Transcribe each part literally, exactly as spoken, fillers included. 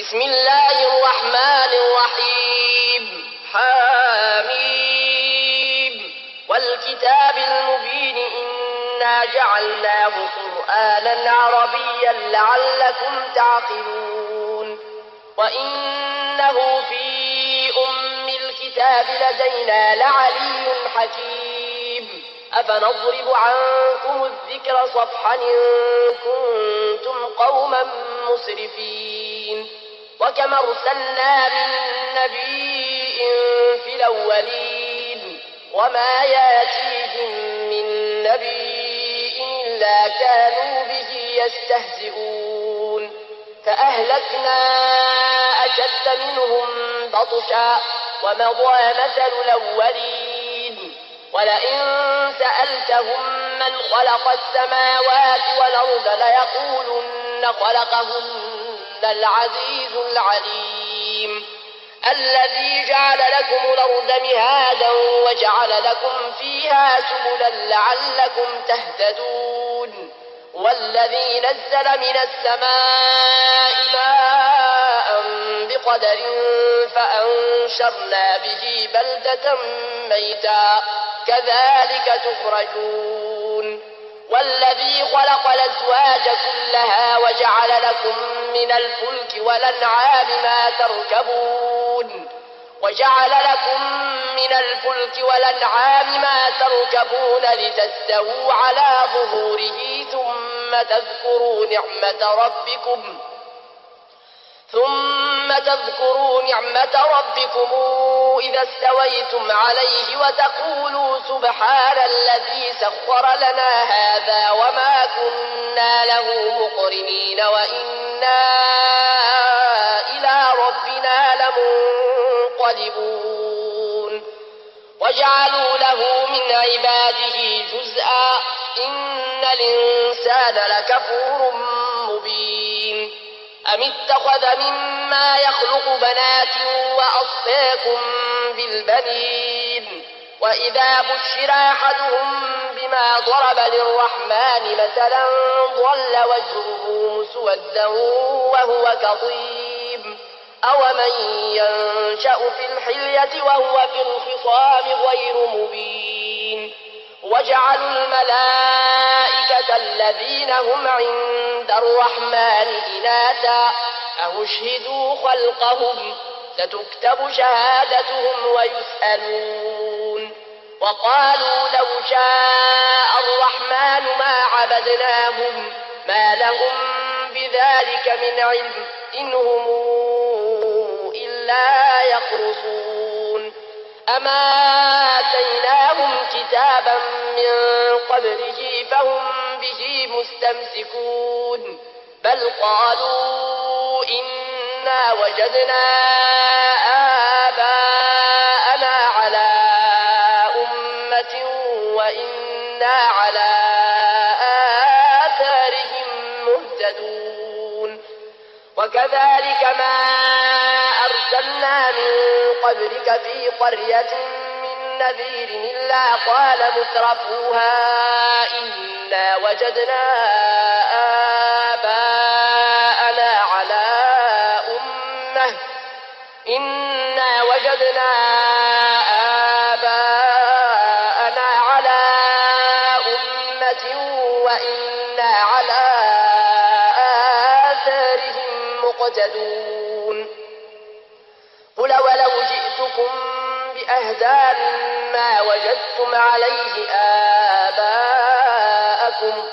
بسم الله الرحمن الرحيم حميم والكتاب المبين إنا جعلناه قرآنا عربيا لعلكم تعقلون وإنه في أم الكتاب لدينا لعلي حكيم أفنضرب عنكم الذكر صفحا إن كنتم قوما مسرفين وكم أرسلنا من نبي في الأولين وما ياتيهم من نبي إلا كانوا به يستهزئون فأهلكنا أشد منهم بطشا ومضى مثل الأولين ولئن سألتهم من خلق السماوات والأرض ليقولن خلقهن العزيز العليم الذي جعل لكم الأرض مهادا وجعل لكم فيها سبلا لعلكم تهتدون والذي نزل من السماء ماء بقدر فأنشرنا به بلدة ميتا كذلك تخرجون والذي خلق الأزواج كلها وجعل لكم من الفلك والأنعام ما تركبون وجعل لكم من الفلك والأنعام ما تركبون لتستووا على ظهوره ثم تذكروا نعمة ربكم ثم تذكروا نعمة ربكم إذا استويتم عليه وتقولوا سبحان الذي سخر لنا هذا وما كنا له مقرنين وإنا إلى ربنا لمنقلبون وجعلوا له من عباده جزءا إن الإنسان لكفور مبين أم اتخذ مما يخلق بنات وأصفاكم بالبنين وإذا بشر أحدهم بما ضرب للرحمن مثلا ظل وجهه مسودا وهو كظيم أومن ينشأ في الحلية وهو في الخصام غير مبين وجعلوا الملائكة الذين هم عند الرحمن إناثا أشهدوا خلقهم ستكتب شهادتهم ويسألون وقالوا لو شاء الرحمن ما عبدناهم ما لهم بذلك من علم إن هم إلا يخرصون أما آتيناهم كتابا من قبله فهم به مستمسكون بل قالوا إنا وجدنا آباءنا على أمة وإنا على آثارهم مهتدون وكذلك ما أرسلنا من قبلك في قرية من نذير إلا قال مترفوها إنا وجدنا آباءنا على أمة إنا وجدنا آباءنا على أمة وإنا على آثارهم مقتدون قل ولو جئتكم بأهدى مما وجدتم عليه آباءكم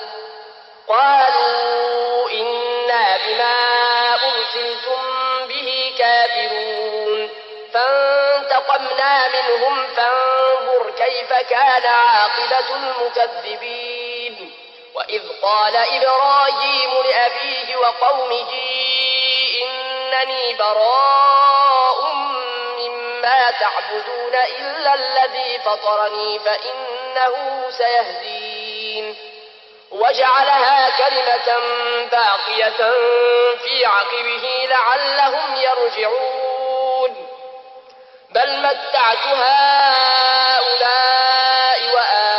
قالوا إنا بما أرسلتم به كافرون فانتقمنا منهم فانظر كيف كان عاقبة المكذبين وإذ قال إبراهيم لأبيه وقومه إنني براء مما تعبدون إلا الذي فطرني فإنه سيهدين وجعلها كلمة باقية في عقبه لعلهم يرجعون بل متعت هؤلاء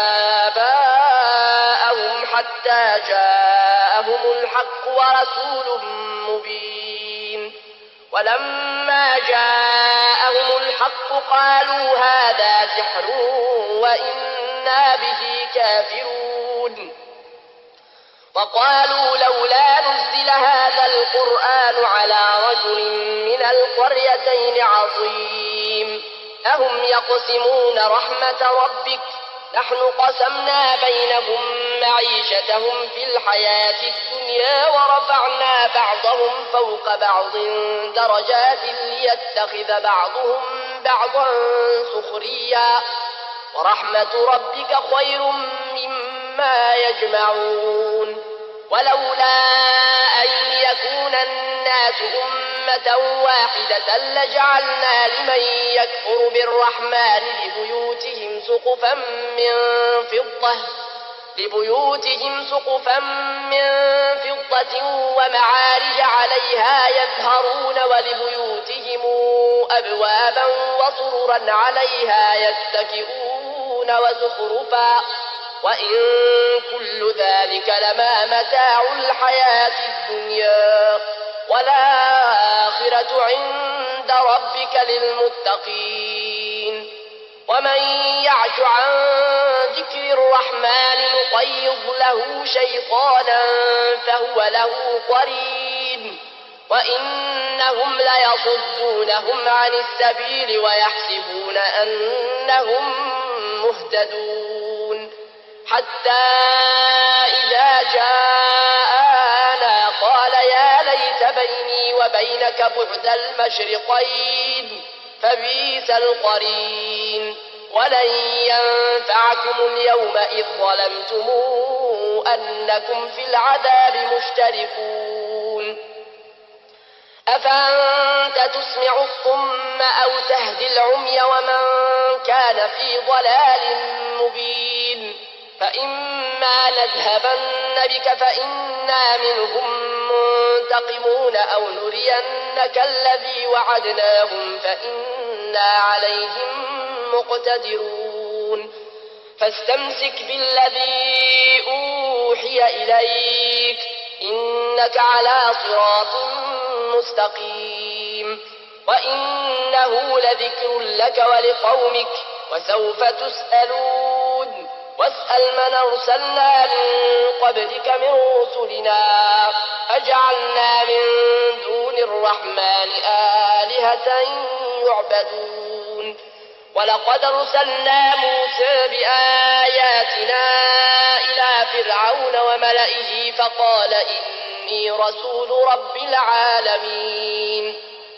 وآباءهم حتى جاءهم الحق ورسول مبين ولما جاءهم الحق قالوا هذا سحر وإنا به كافرون وقالوا لولا نزل هذا القرآن على رجل من القريتين عظيم أهم يقسمون رحمة ربك نحن قسمنا بينهم معيشتهم في الحياة الدنيا ورفعنا بعضهم فوق بعض درجات ليتخذ بعضهم بعضا سخريا ورحمة ربك خير مما يجمعون ولولا أن يكون الناس أمة واحدة لجعلنا لمن يكفر بالرحمن لبيوتهم سقفا من فضة لبيوتهم سقفا من فضة ومعارج عليها يظهرون ولبيوتهم أبوابا وسررا عليها يتكئون وزخرفا وإن كل ذلك لما متاع الحياة الدنيا والآخرة عند ربك للمتقين ومن يعش عن ذكر الرحمن نقيض له شيطانا فهو له قرين وإنهم ليصدونهم عن السبيل ويحسبون أنهم مهتدون حتى إذا جاءنا قال يا ليت بيني وبينك بعد المشرقين فبئس القرين ولن ينفعكم اليوم إذ ظلمتم أنكم في العذاب مشتركون أفأنت تسمع الصم أو تهدي العمي ومن كان في ضلال مبين فإما نذهبن بك فإنا منهم منتقمون أو نرينك الذي وعدناهم فإنا عليهم مقتدرون فاستمسك بالذي أوحي إليك إنك على صراط مستقيم وإنه لذكر لك ولقومك وسوف تسألون واسأل من أرسلنا من قبلك من رسلنا أجعلنا من دون الرحمن آلهة يعبدون ولقد أرسلنا موسى بآياتنا إلى فرعون وملئه فقال إني رسول رب العالمين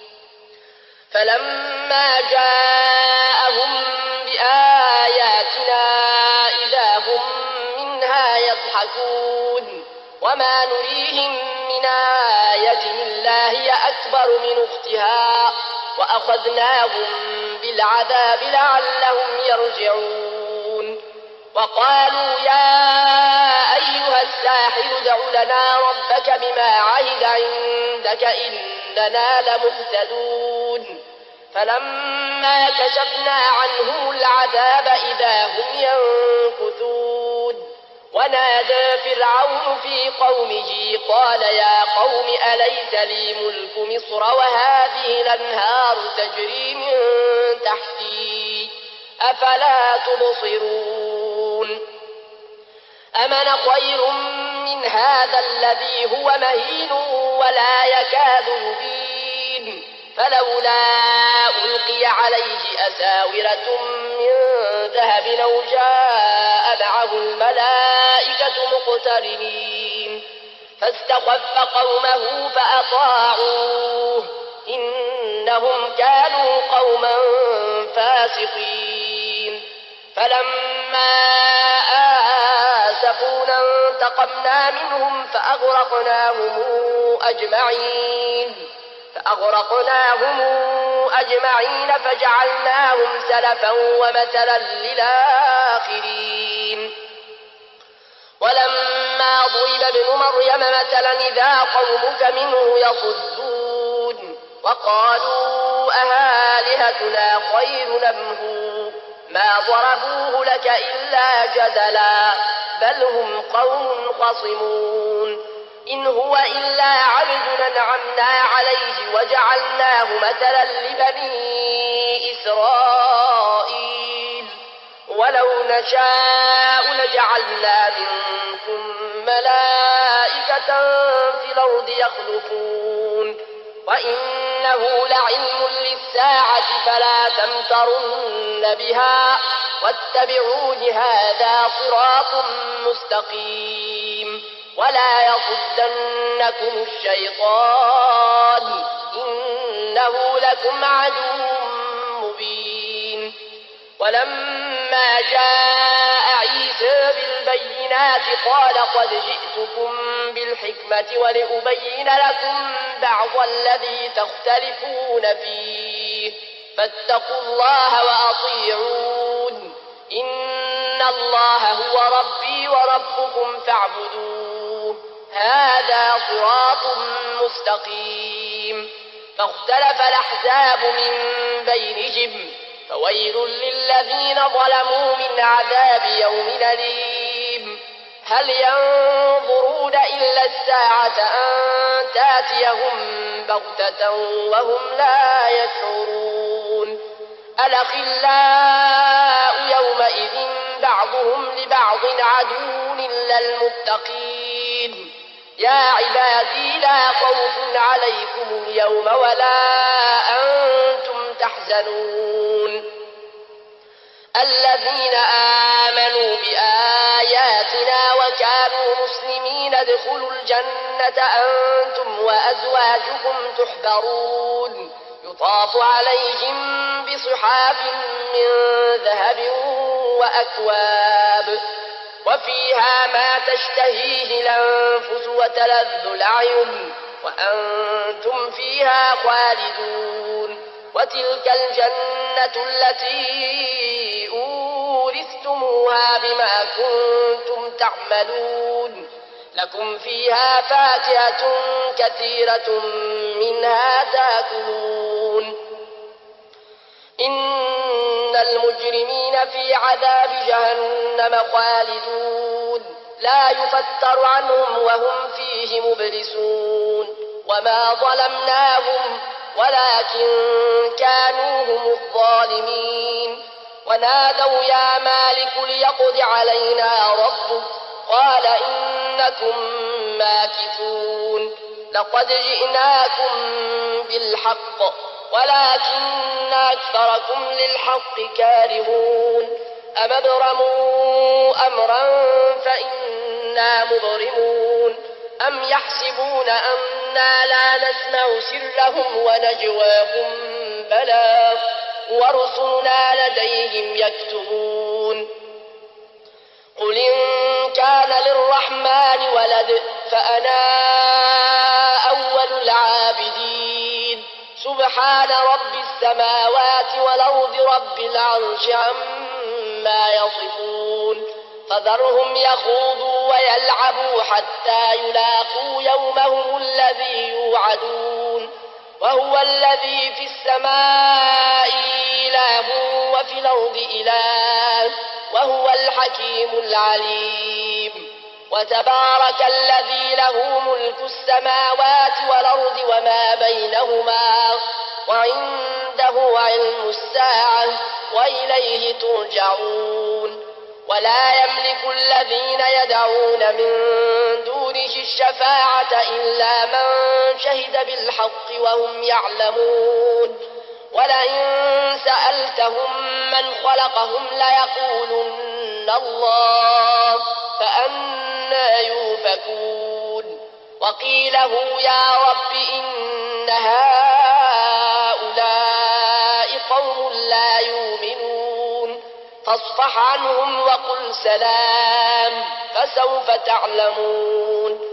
فلما جاءهم بآياتنا إذا هم منها يضحكون وما نريهم من آية إلا هي أكبر من أختها وأخذناهم بالعذاب لعلهم يرجعون وقالوا يا أيها الساحر ادع لنا ربك بما عهد عندك إننا لمهتدون فلما كشفنا عنهم العذاب إذا هم ينكثون ونادى فرعون في قومه قال يا قوم أليس لي ملك مصر وهذه الأنهار تجري من تحتي أفلا تبصرون أمن خير من هذا الذي هو مهين ولا يكاد يبين فلولا ألقي عليه أساورة من ذهب أو جاء معه الملائكة مقترنين فاستخف قومه فأطاعوه إنهم كانوا قوما فاسقين فلما آسفونا انتقمنا منهم فأغرقناهم أجمعين فأغرقناهم أجمعين فجعلناهم سلفا ومثلا للآخرين ولما ضرب ابن مريم مثلا إذا قومك منه يصدون وقالوا أهالهتنا خير أم هو ما ضربوه لك إلا جدلا بل هم قوم خصمون إن هو إلا عبد أنعمنا عليه وجعلناه مثلا لبني إسرائيل ولو نشاء لجعلنا منكم ملائكة في الأرض يخلفون وإنه لعلم للساعة فلا تمترن بها واتبعون هذا صراط مستقيم ولا يصدنكم الشيطان إنه لكم عدو مبين. ولما جاء عيسى بالبينات قال قد جئتكم بالحكمة ولأبين لكم بعض الذي تختلفون فيه فاتقوا الله وأطيعون إن الله هو ربي وربكم فاعبدوه هذا صراط مستقيم. فاختلف الأحزاب من بينهم فويل للذين ظلموا من عذاب يوم أليم. هل ينظرون إلا الساعة أن تاتيهم بغتة وهم لا يشعرون الأخلاء يومئذ بعضهم لبعض عدو إلا المتقين. يا عبادي لا خوف عليكم اليوم ولا أنتم تحزنون الذين آمنوا بآياتنا وكانوا مسلمين ادخلوا الجنة أنتم وأزواجكم تحبرون يطاف عليهم بصحاف من ذهب وأكواب وفيها ما تشتهيه الأنفس وتلذ الأعين وأنتم فيها خالدون وتلك الجنة التي أورثتموها بما كنتم تعملون لكم فيها فاكهة كثيرة منها تاكلون. إن المجرمين في عذاب جهنم خالدون لا يفتر عنهم وهم فيه مبلسون وما ظلمناهم ولكن كانوا هم الظالمين. ونادوا يا مالك ليقض علينا ربك قال إنكم ماكثون لقد جئناكم بالحق ولكن أكثركم للحق كارهون أم ابرموا أمرا فإنا مبرمون أم يحسبون أنا لا نسمع سرهم ونجواهم بلى ورسلنا لديهم يكتبون. قل إن كان للرحمن ولد فأنا أول العابدين سبحان رب السماوات والأرض رب العرش عما يصفون. فذرهم يخوضوا ويلعبوا حتى يلاقوا يومهم الذي يوعدون وهو الذي في السماء إله وفي الأرض إله وهو الحكيم العليم. وتبارك الذي له ملك السماوات والأرض وما بينهما وعنده علم الساعة وإليه ترجعون. ولا يملك الذين يدعون من دونه الشفاعة إلا من شهد بالحق وهم يعلمون. ولئن سألتهم من خلقهم ليقولن الله فأنى يؤفكون. وقيله يا رب إن هؤلاء قوم لا يؤمنون فاصفح عنهم وقل سلام فسوف تعلمون.